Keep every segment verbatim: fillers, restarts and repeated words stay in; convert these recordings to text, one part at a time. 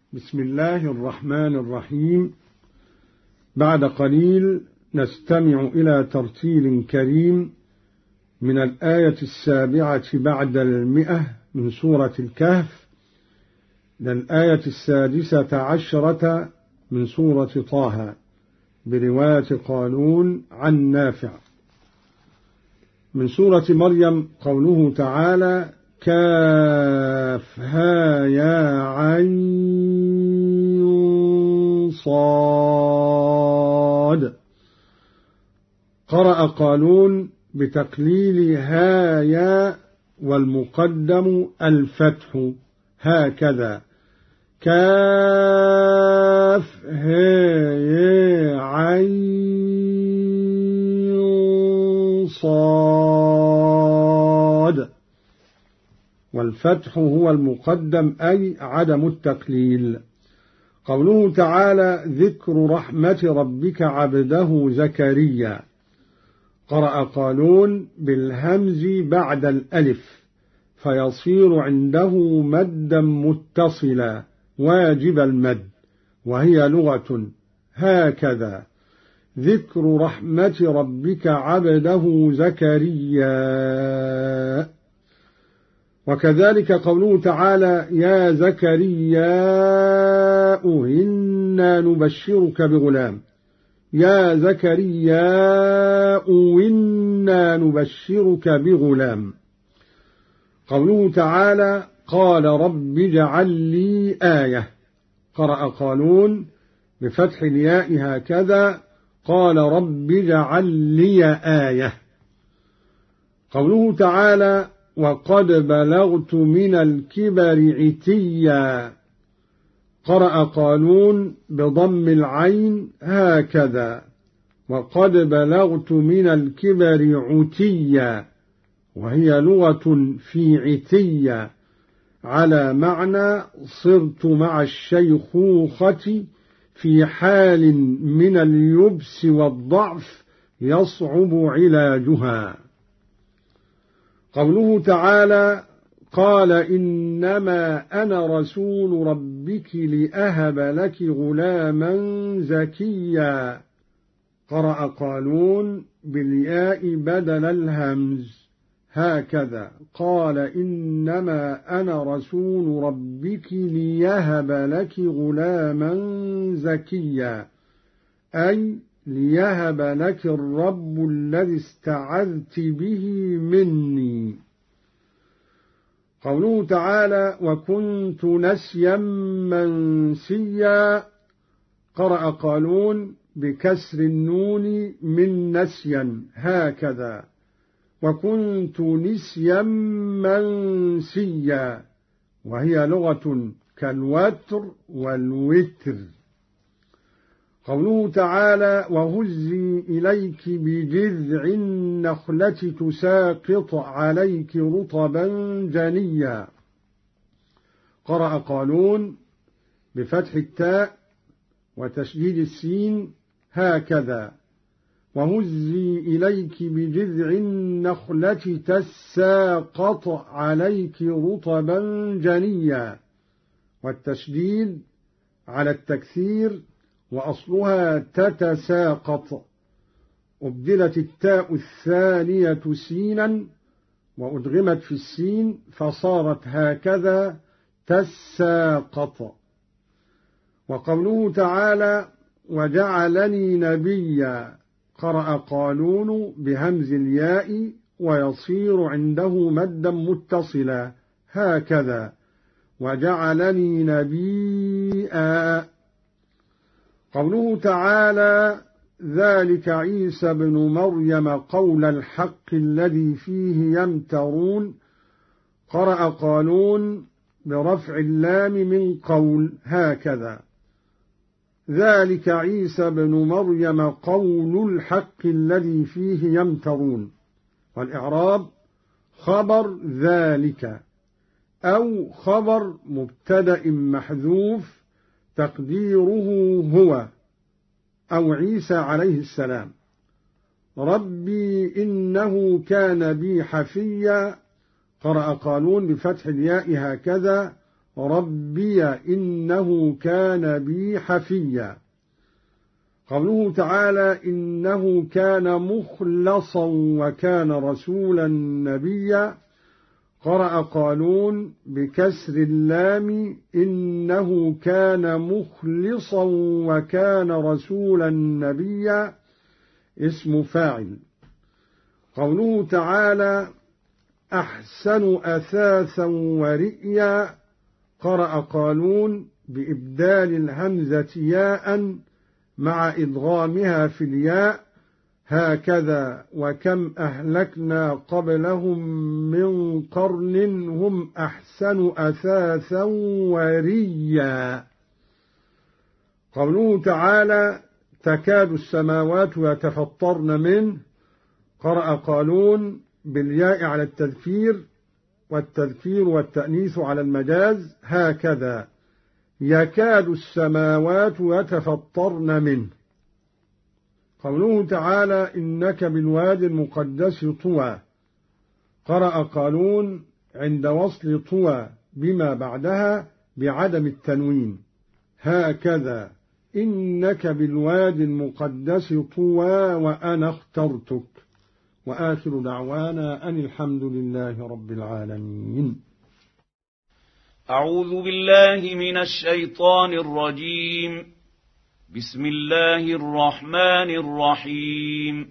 بسم الله الرحمن الرحيم. بعد قليل نستمع إلى ترتيل كريم من الآية السابعة بعد المئة من سورة الكهف للآية السادسة عشرة من سورة طه برواية قالون عن نافع. من سورة مريم قوله تعالى: كافها يا عين صاد. قرأ قالون بتقليل ها يا والمقدم الفتح هكذا: كاف ها يا عين صاد، والفتح هو المقدم أي عدم التقليل. قوله تعالى: ذكر رحمة ربك عبده زكريا. قرأ قالون بالهمز بعد الألف فيصير عنده مدا متصلا واجب المد، وهي لغة هكذا: ذكر رحمة ربك عبده زكريا. وكذلك قوله تعالى: يا زكريا إنا نبشرك بغلام. يا زكريا إنا نبشرك بغلام. قوله تعالى: قال رب اجعل لي آية. قرأ قالون بفتح الياء هكذا: قال رب اجعل لي آية. قوله تعالى: وقد بلغت من الكبر عتيا. قرأ قالون بضم العين هكذا: وقد بلغت من الكبر عتيا، وهي لغة في عتيا على معنى صرت مع الشيخوخة في حال من اليبس والضعف يصعب علاجها. قوله تعالى: قال إنما أنا رسول ربك لأهب لك غلاما زكيا. قرأ قالون بالياء بدل الهمز هكذا: قال إنما أنا رسول ربك ليهب لك غلاما زكيا، أي ليهب لك الرب الذي استعذت به مني. قوله تعالى: وكنت نسيا منسيا. قرأ قالون بكسر النون من نسيا هكذا: وكنت نسيا منسيا، وهي لغة كالوتر والوتر. قوله تعالى: وهزي إليك بجذع النخلة تساقط عليك رطبا جنيا. قرأ قالون بفتح التاء وتشديد السين هكذا: وهزي إليك بجذع النخلة تساقط عليك رطبا جنيا، والتشديد على التكثير وأصلها تتساقط، أبدلت التاء الثانية سينا وأدغمت في السين فصارت هكذا تساقط. وقوله تعالى: وجعلني نبيا. قرأ قالون بهمز الياء ويصير عنده مدا متصلا هكذا: وجعلني نبيا. قوله تعالى: ذلك عيسى بن مريم قول الحق الذي فيه يمترون. قرأ قالون برفع اللام من قول هكذا: ذلك عيسى بن مريم قول الحق الذي فيه يمترون. والإعراب: خبر ذلك أو خبر مبتدأ محذوف تقديره هو أو عيسى عليه السلام. ربي إنه كان بي حفيا. قرأ قالون بفتح الياء هكذا: ربي إنه كان بي حفيا. قوله تعالى إنه كان مخلصا وكان رسولا نبيا، قرأ قالون بكسر اللام إنه كان مخلصا وكان رسولا نبيا اسم فاعل. قوله تعالى أحسن أثاثا ورئيا، قرأ قالون بإبدال الهمزة ياء مع إدغامها في الياء، هكذا وكم أهلكنا قبلهم من قرن هم أحسن أثاثا ورئيا. قوله تعالى تكاد السماوات يتفطرن منه، قرأ قالون بالياء على التذكير والتذكير والتأنيث على المجاز، هكذا يكاد السماوات يتفطرن منه. قوله تعالى إنك بالوادي المقدس طوى، قرأ قالون عند وصل طوى بما بعدها بعدم التنوين، هكذا إنك بالوادي المقدس طوى وأنا اخترتك. وآخر دعوانا أن الحمد لله رب العالمين. أعوذ بالله من الشيطان الرجيم. بسم الله الرحمن الرحيم.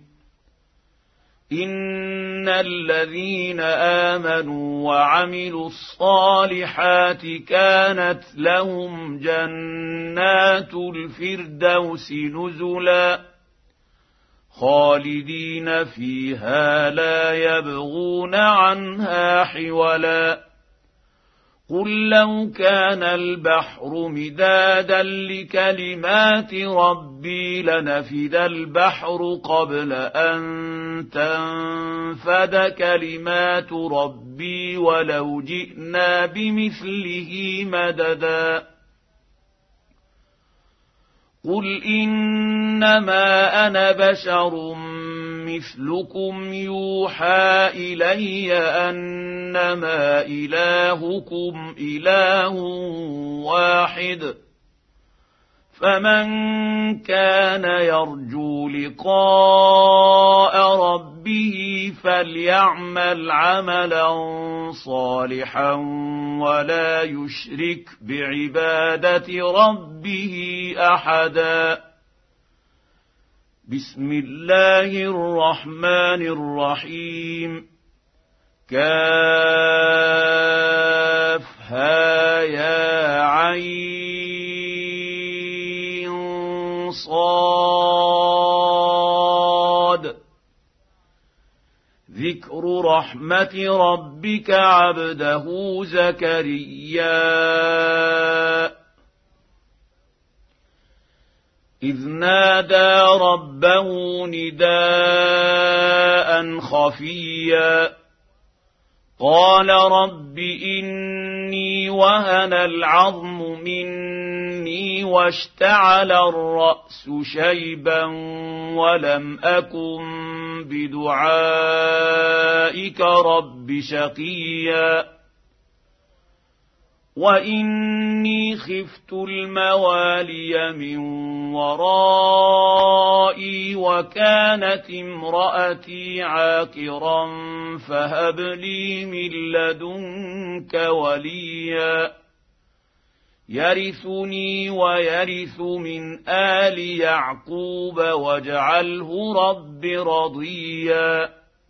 إن الذين آمنوا وعملوا الصالحات كانت لهم جنات الفردوس نزلا خالدين فيها لا يبغون عنها حولا. قل لو كان البحر مدادا لكلمات ربي لنفد البحر قبل أن تنفد كلمات ربي ولو جئنا بمثله مددا. قل إنما أنا بشر مثلكم يوحى إلي أنما إلهكم إله واحد، فمن كان يرجو لقاء ربه فليعمل عملا صالحا ولا يشرك بعبادة ربه أحدا. بسم الله الرحمن الرحيم. كافها يا عين صاد. ذكر رحمة ربك عبده زكريا إذ نادى ربه نداء خفيا قال رب إني وهن العظم مني واشتعل الرأس شيبا ولم أكن بدعائك رب شقيا وإني خفت الموالي من ورائي وكانت امرأتي عاقرا فهب لي من لدنك وليا يرثني ويرث من آل يعقوب واجعله رب رضيا.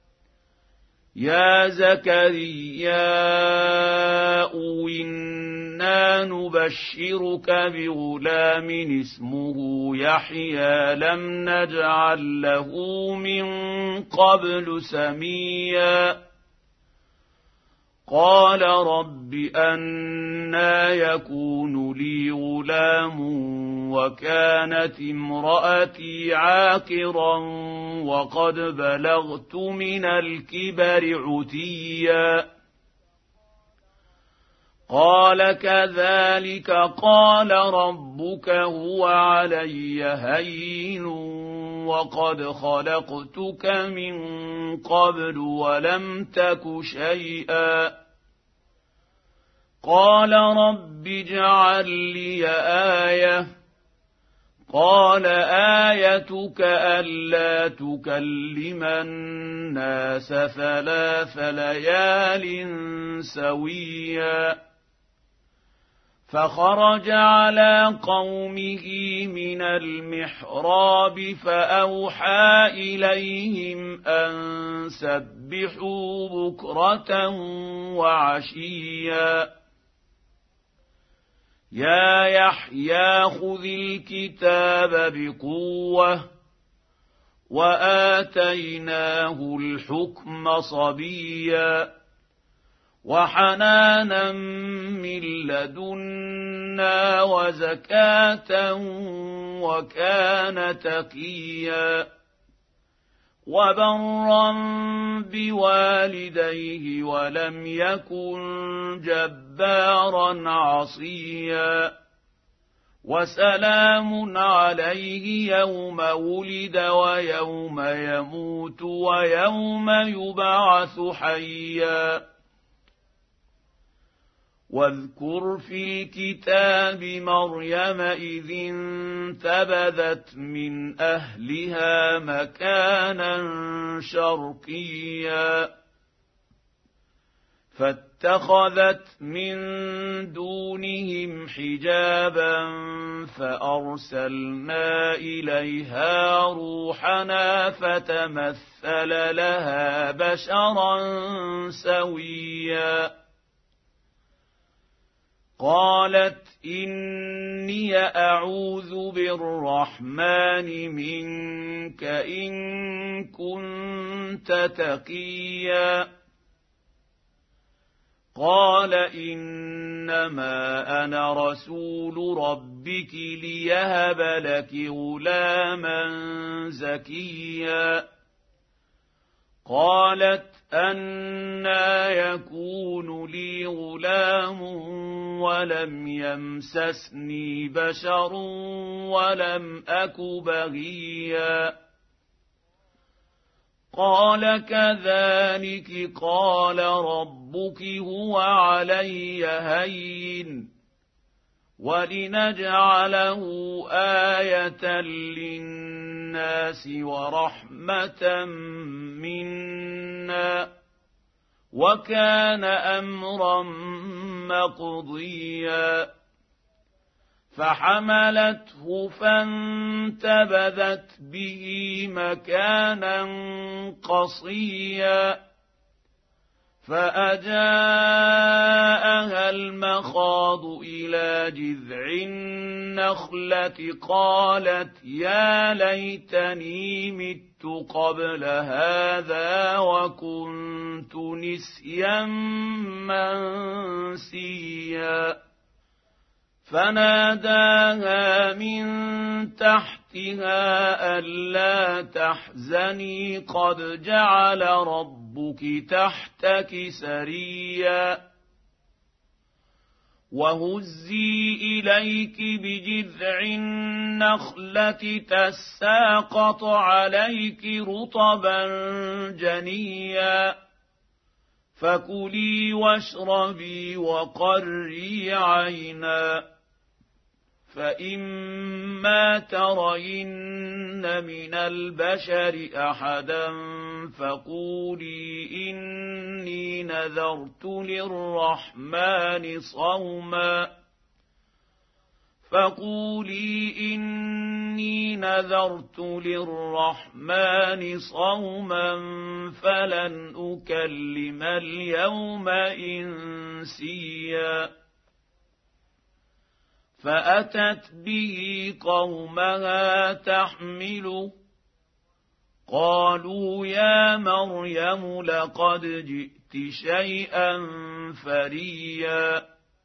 يا زكريا إنا نبشرك بغلام اسمه يحيى لم نجعل له من قبل سميا قال رب أنى يكون لي غلام وكانت امرأتي عاقرا وقد بلغت من الكبر عتيا قال كذلك قال ربك هو علي هين وقد خلقتك من قبل ولم تك شيئا قال رب اجعل لي آية قال آيتك ألا تكلم الناس ثلاث ليال سويا فخرج على قومه من المحراب فأوحى إليهم أن سبحوا بكرة وعشيا يا يحيى خذ الكتاب بقوة وآتيناه الحكم صبيا وحنانا من لدنا وزكاة وكان تقيا وبرا بوالديه ولم يكن جبارا عصيا وسلام عليه يوم ولد ويوم يموت ويوم يبعث حيا واذكر في الكتاب مريم إذ انتبذت من أهلها مكانا شرقيا فاتخذت من دونهم حجابا فأرسلنا إليها روحنا فتمثل لها بشرا سويا قالت إني أعوذ بالرحمن منك إن كنت تقيا قال إنما أنا رسول ربك ليهب لك غلاما زكيا قالت أنى يكون لي غلام ولم يمسسني بشر ولم أك بغيا قال كذلك قال ربك هو علي هين ولنجعله آية للناس ورحمة منا وكان أمرا مقضيا فحملته فانتبذت به مكانا قصيا فأجاءها المخاض إلى جذع النخلة قالت يا ليتني مت قبل هذا وكنت نسيا منسيا فناداها من تحتها ألا تحزني قد جعل ربك تحتك سريا وهزي إليك بجذع النخلة تساقط عليك رطبا جنيا فكلي واشربي وقري عينا فإما ترين من البشر أحدا فقولي إني نذرت للرحمن صوما فقولي إني نذرت للرحمن صوما فلن أكلم اليوم إنسيا فأتت به قومها تحمله قالوا يا مريم لقد جئت شيئا فريا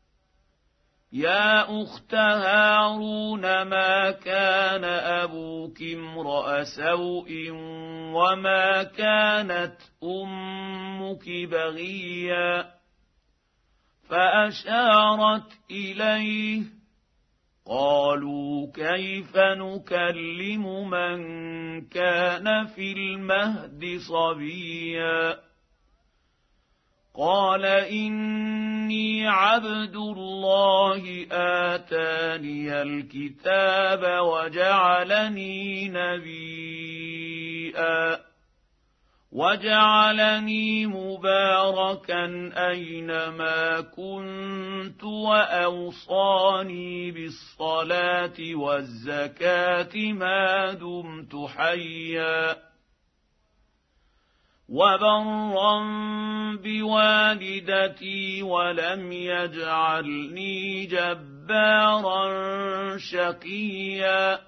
يا أخت هارون ما كان أبوك امرأ سوء وما كانت أمك بغيا فأشارت إليه قالوا كيف نكلم من كان في المهد صبيا قال إني عبد الله آتاني الكتاب وجعلني نبيا وجعلني مباركا أينما كنت وأوصاني بالصلاة والزكاة ما دمت حيا وبرا بوالدتي ولم يجعلني جبارا شقيا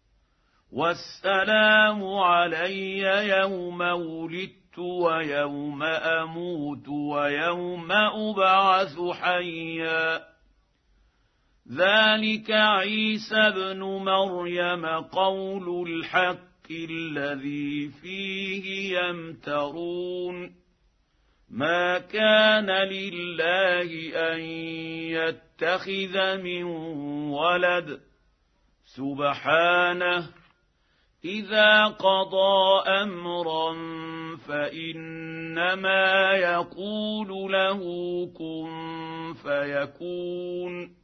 والسلام علي يوم ولدت ويوم أموت ويوم أبعث حيا ذلك عيسى ابن مريم قول الحق الذي فيه يمترون ما كان لله أن يتخذ من ولد سبحانه إذا قضى أمرا فإنما يقول له كن فيكون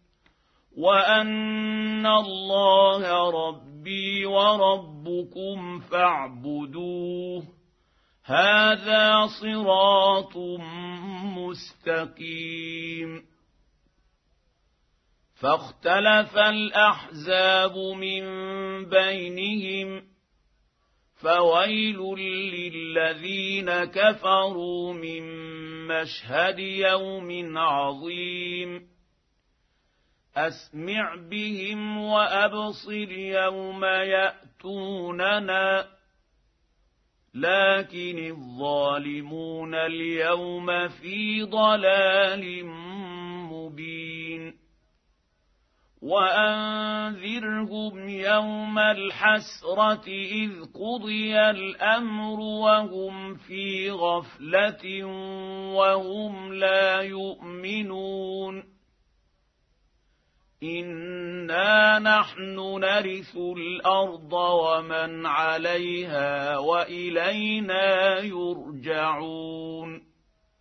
وأن الله ربي وربكم فاعبدوه هذا صراط مستقيم فاختلف الأحزاب من بينهم فويل للذين كفروا من مشهد يوم عظيم أسمع بهم وأبصر يوم يأتوننا لكن الظالمون اليوم في ضلال مبين وأنذرهم يوم الحسرة إذ قضي الأمر وهم في غفلة وهم لا يؤمنون إنا نحن نرث الأرض ومن عليها وإلينا يرجعون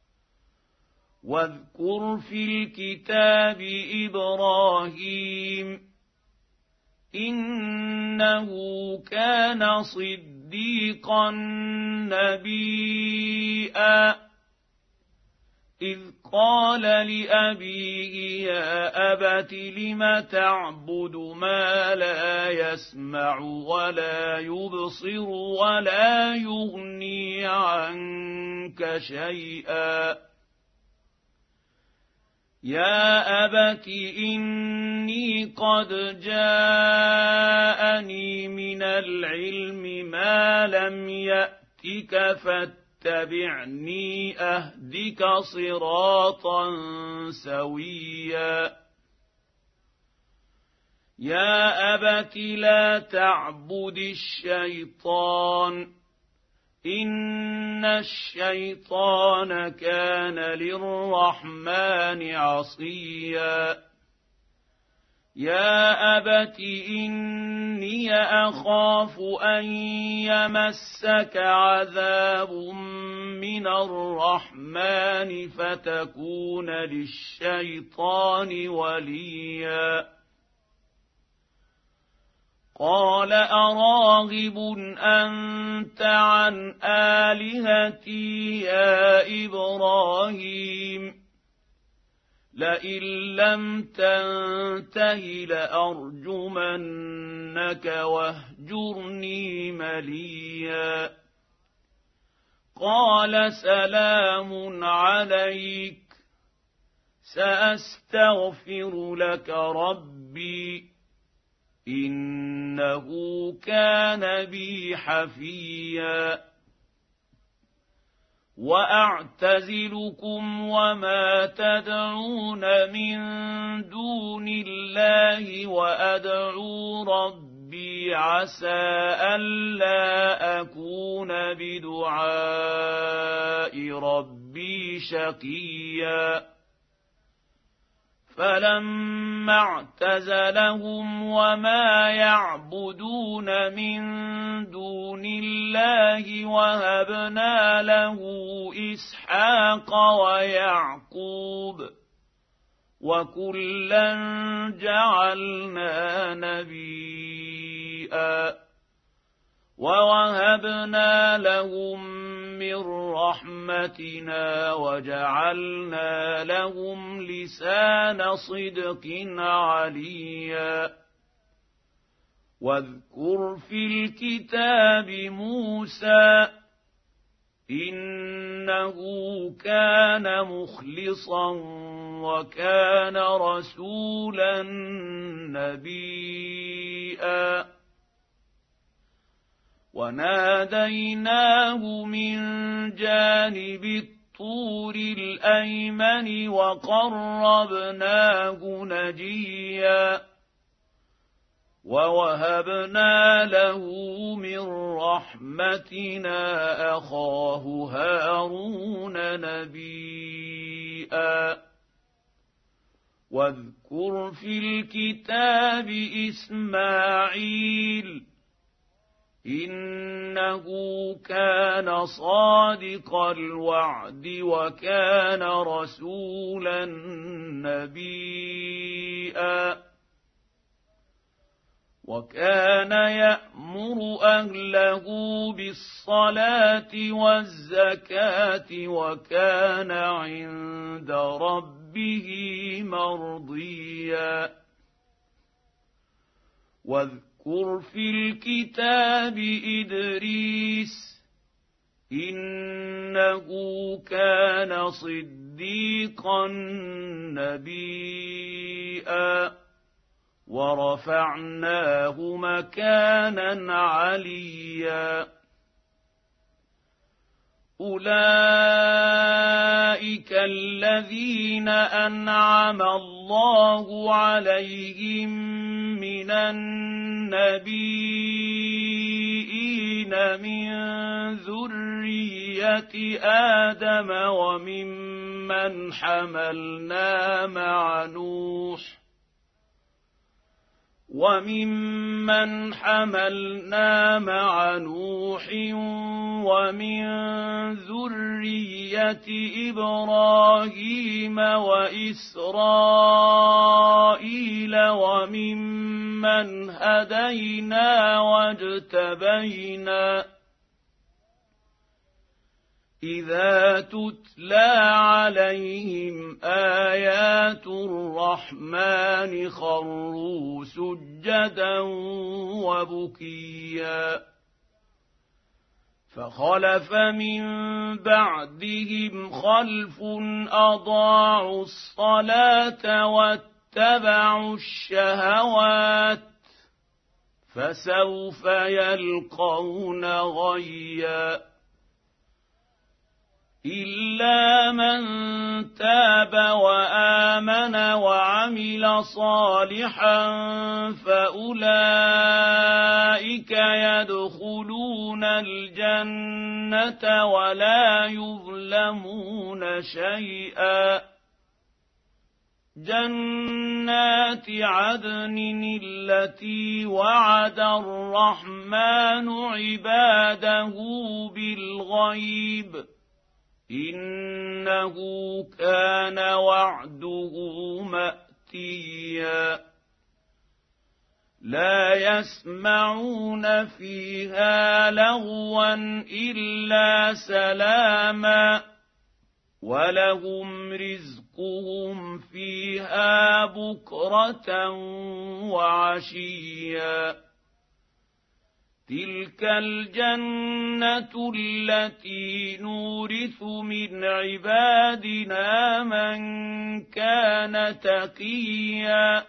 واذكر في الكتاب إبراهيم إنه كان صديقا نبيا إذ قال لأبيه يا أبت لم تعبد ما لا يسمع ولا يبصر ولا يغني عنك شيئا يا أبت إني قد جاءني من العلم ما لم يأتك فاتبعني أهدك صراطا سويا يا أبت لا تعبد الشيطان إن الشيطان كان للرحمن عصيا يا أبت إني أخاف أن يمسك عذاب من الرحمن فتكون للشيطان وليا قال أراغب أنت عن آلهتي يا إبراهيم لئن لم تنته لأرجمنك واهجرني مليا قال سلام عليك سأستغفر لك ربي إنه كان بي حفيا وأعتزلكم وما تدعون من دون الله وأدعو ربي عسى ألا أكون بدعاء ربي شقيا فلما اعتزلهم وما يعبدون من دون الله وهبنا له إسحاق ويعقوب وكلا جعلنا نبيا ووهبنا لهم من رحمتنا وجعلنا لهم لسان صدق عليا واذكر في الكتاب موسى إنه كان مخلصا وكان رسولا نبيا وناديناه من جانب الطور الأيمن وقربناه نجيا ووهبنا له من رحمتنا أخاه هارون نبيا واذكر في الكتاب إسماعيل إنه كان صادق الوعد وكان رسولا نبيا وكان يأمر أهله بالصلاة والزكاة وكان عند ربه مرضيا واذكر في الكتاب إدريس إنه كان صديقا نبيا ورفعناه مكانا عليا أولئك الذين أنعم الله عليهم من النبيين من ذرية آدم وممن حملنا مع نوح وممن حملنا مع نوح ومن ذرية إبراهيم وإسرائيل وممن هدينا واجتبينا إذا تتلى عليهم آيات الرحمن خروا سجدا وبكيا فخلف من بعدهم خلف أضاعوا الصلاة واتبعوا الشهوات فسوف يلقون غيا إلا من تاب وآمن وعمل صالحا فأولئك يدخلون الجنة ولا يظلمون شيئا جنات عدن التي وعد الرحمن عباده بالغيب إنه كان وعده مأتيا لا يسمعون فيها لغوا إلا سلاما ولهم رزقهم فيها بكرة وعشيا تلك الجنة التي نورث من عبادنا من كان تقيا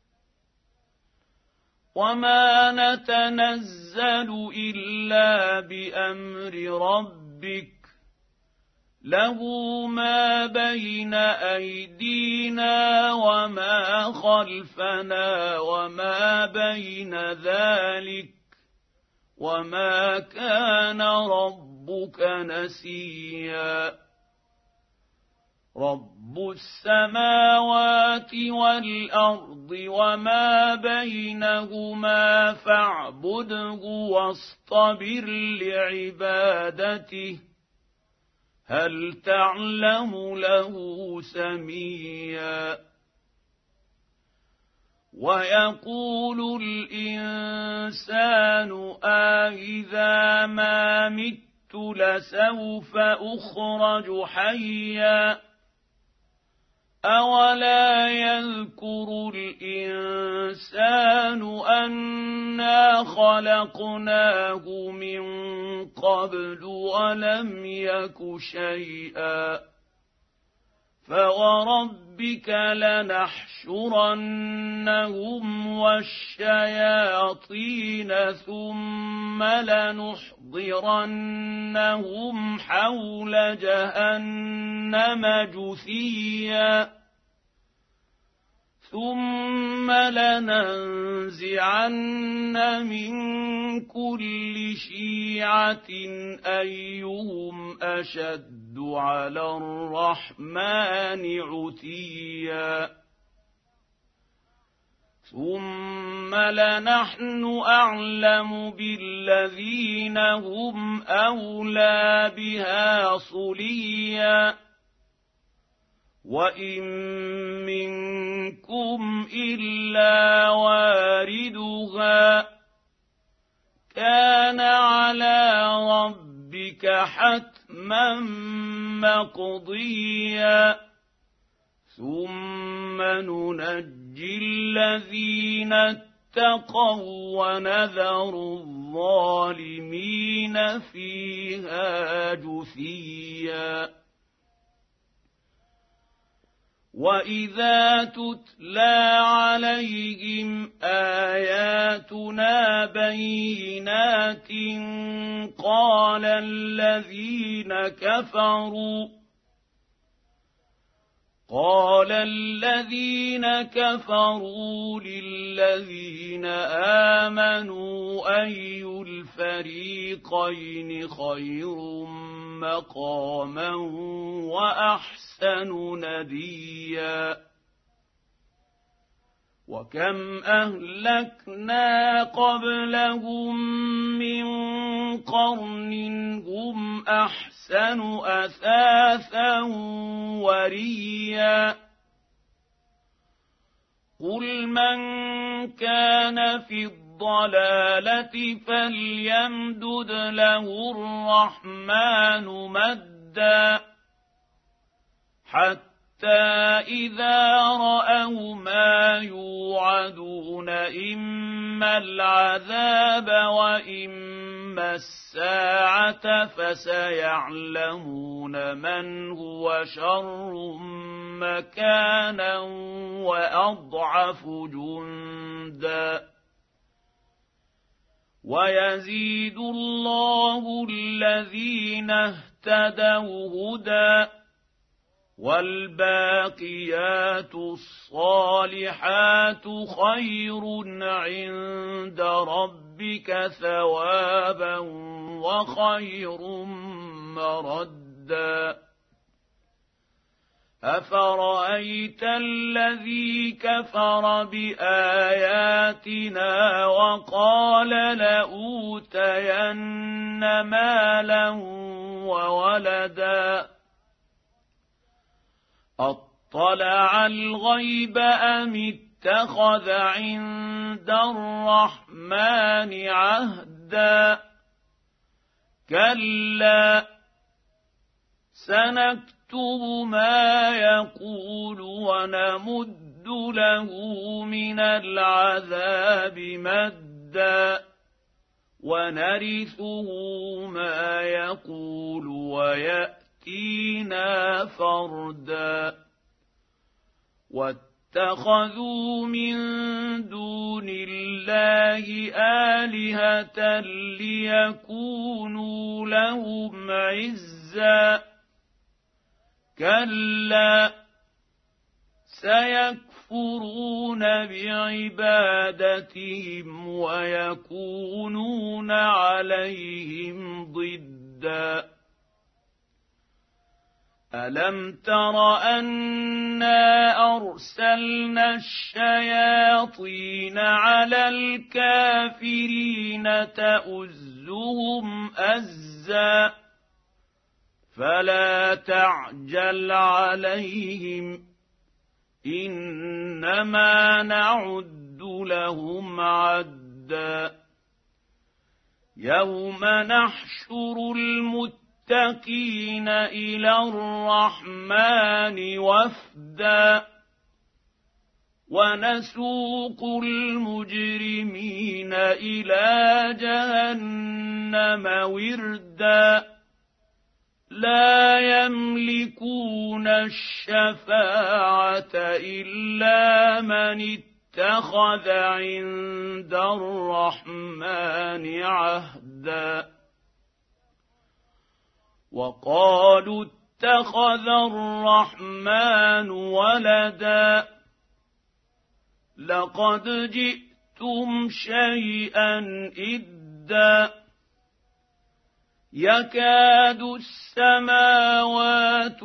وما نتنزل إلا بأمر ربك له ما بين أيدينا وما خلفنا وما بين ذلك وما كان ربك نسيا رب رب السماوات والأرض وما بينهما فاعبده واصطبر لعبادته هل تعلم له سميا ويقول الإنسان أإذا ما مت لسوف أخرج حيا أولا يذكر الإنسان أنا خلقناه من قبل ولم يك شيئا فوربك لنحشرنهم والشياطين ثم لنحضرنهم حول جهنم جثيا ثم لننزعن من كل شيعة أيهم أشد على الرحمن عتيا ثم لنحن أعلم بالذين هم أولى بها صليا وإن منكم إلا واردها كان على ربك حتما مقضيا ثم ننجي الذين اتقوا ونذر الظالمين فيها جثيا وإذا تتلى عليهم آياتنا بينات قال الذين كفروا قال الذين كفروا للذين آمنوا أي الفريقين خير مقاما وأحسن نديا وكم أهلكنا قبلهم من قرن هم أحسن أثاثا وريا قل من كان في الضلالة فليمدد له الرحمن مدا حتى إذا رأوا ما يوعدون إما العذاب وإما الساعة فسيعلمون من هو شر مكانا وأضعف جندا ويزيد الله الذين اهتدوا هدى والباقيات الصالحات خير عند ربك ثوابا وخير مردا أفرأيت الذي كفر بآياتنا وقال لأوتين مالا وولدا أطلع الغيب أم اتخذ عند الرحمن عهدا كلا سنكتب ما يقول ونمد له من العذاب مدا ونرثه ما يقول ويأتينا فردا واتخذوا من دون الله آلهة ليكونوا لهم عزا كلا سيكفرون بعبادتهم ويكونون عليهم ضدا ألم تر أنا أرسلنا الشياطين على الكافرين تؤزهم أزا فلا تعجل عليهم إنما نعد لهم عدا يوم نحشر المتقين إلى الرحمن وفدا ونسوق المجرمين إلى جهنم وردا لا يملكون الشفاعة إلا من اتخذ عند الرحمن عهدا وقالوا اتخذ الرحمن ولدا لقد جئتم شيئا إدا يكاد السماوات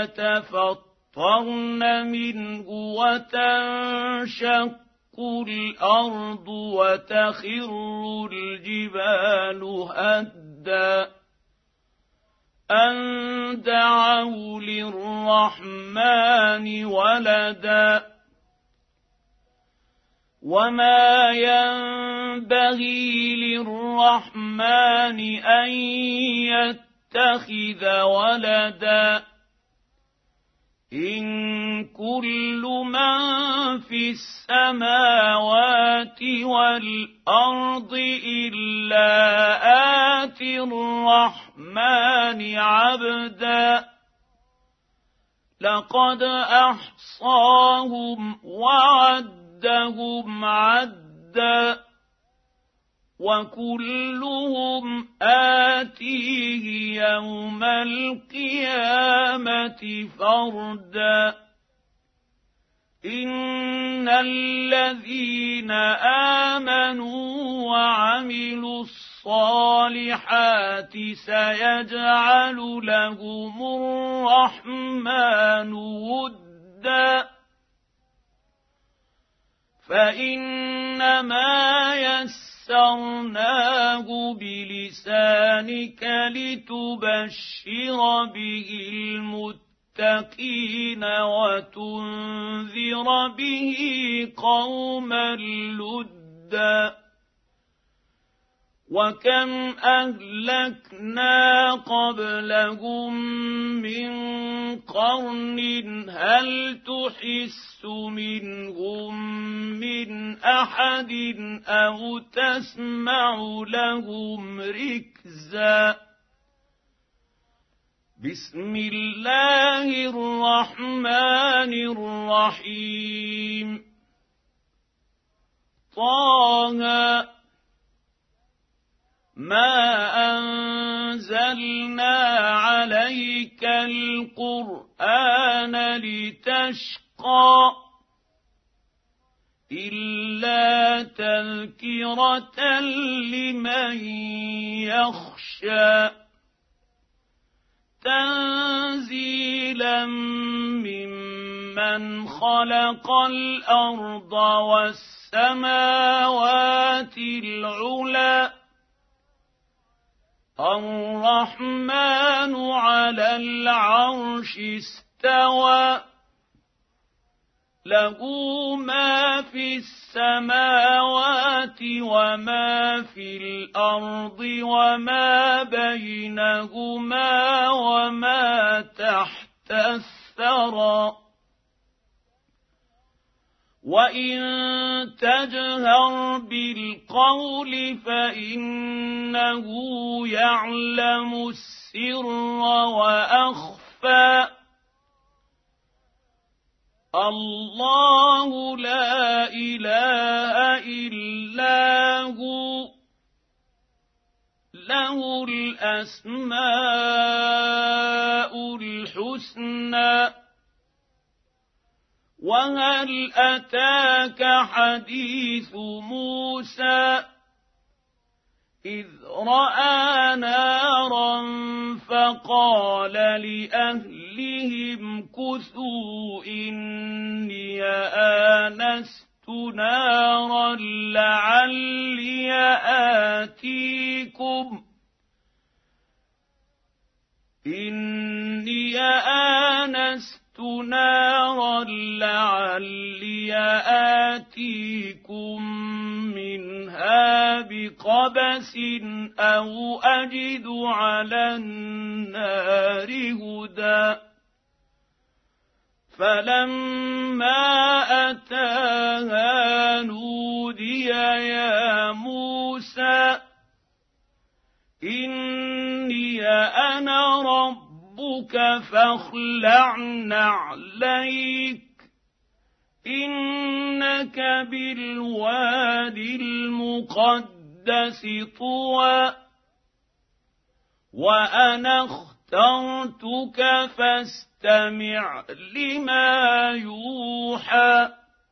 يتفطرن منه وتنشق الأرض وتخر الجبال هدا أن دعوا للرحمن ولدا وما ينبغي للرحمن أن يتخذ ولدا إن كل من في السماوات والأرض إلا آتي الرحمن عبدا لقد أحصاهم وعدهم عدا وكلهم آتيه يوم القيامة فردا إن الذين آمنوا وعملوا الصالحات سيجعل لهم الرحمن ودا فإنما يسرناه بلسانك لتبشر به المتقين وتنذر به قوما لدا وكم أهلكنا قبلهم من قرن هل تحس منهم من أحد أو تسمع لهم ركزا بسم الله الرحمن الرحيم طه ما أنزلنا عليك القرآن لتشقى إلا تذكرة لمن يخشى تنزيلا ممن خلق الأرض والسماوات العلى الرحمن على العرش استوى له ما في السماوات وما في الأرض وما بينهما وما تحت الثرى وإن تجهر بالقول فإنه يعلم السر وأخفى الله لا إله إلا هو له الأسماء الحسنى وهل أتاك حديث موسى إذ رأى نارا فقال لأهلها عليهم كثوا إني آنست نارا لعلي آتيكم إني آنست نارا لعلي آتيكم منها بقبس أو أجد على النار هدى فلما أتاها نودي يا موسى إني أنا ربك فاخلع نعليك إنك بالوادي المقدس طوى وأنا اخترتك فاستمع لما يوحى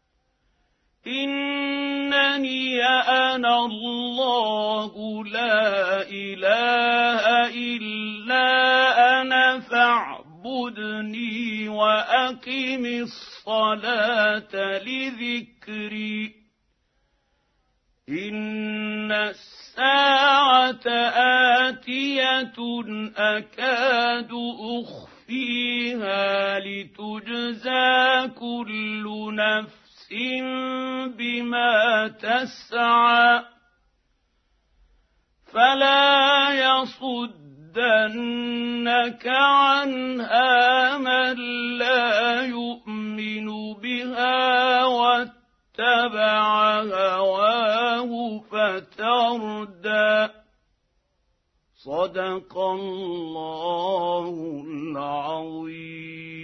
إنني أنا الله لا إله إلا أنا فاعبدني وأقم الصلاة لذكري إن الساعة آتية أكاد أخفيها لتجزى كل نفس بما تسعى فلا يصدنك عنها من لا يؤمن بها واتبع هواه فتردى صدق الله العظيم.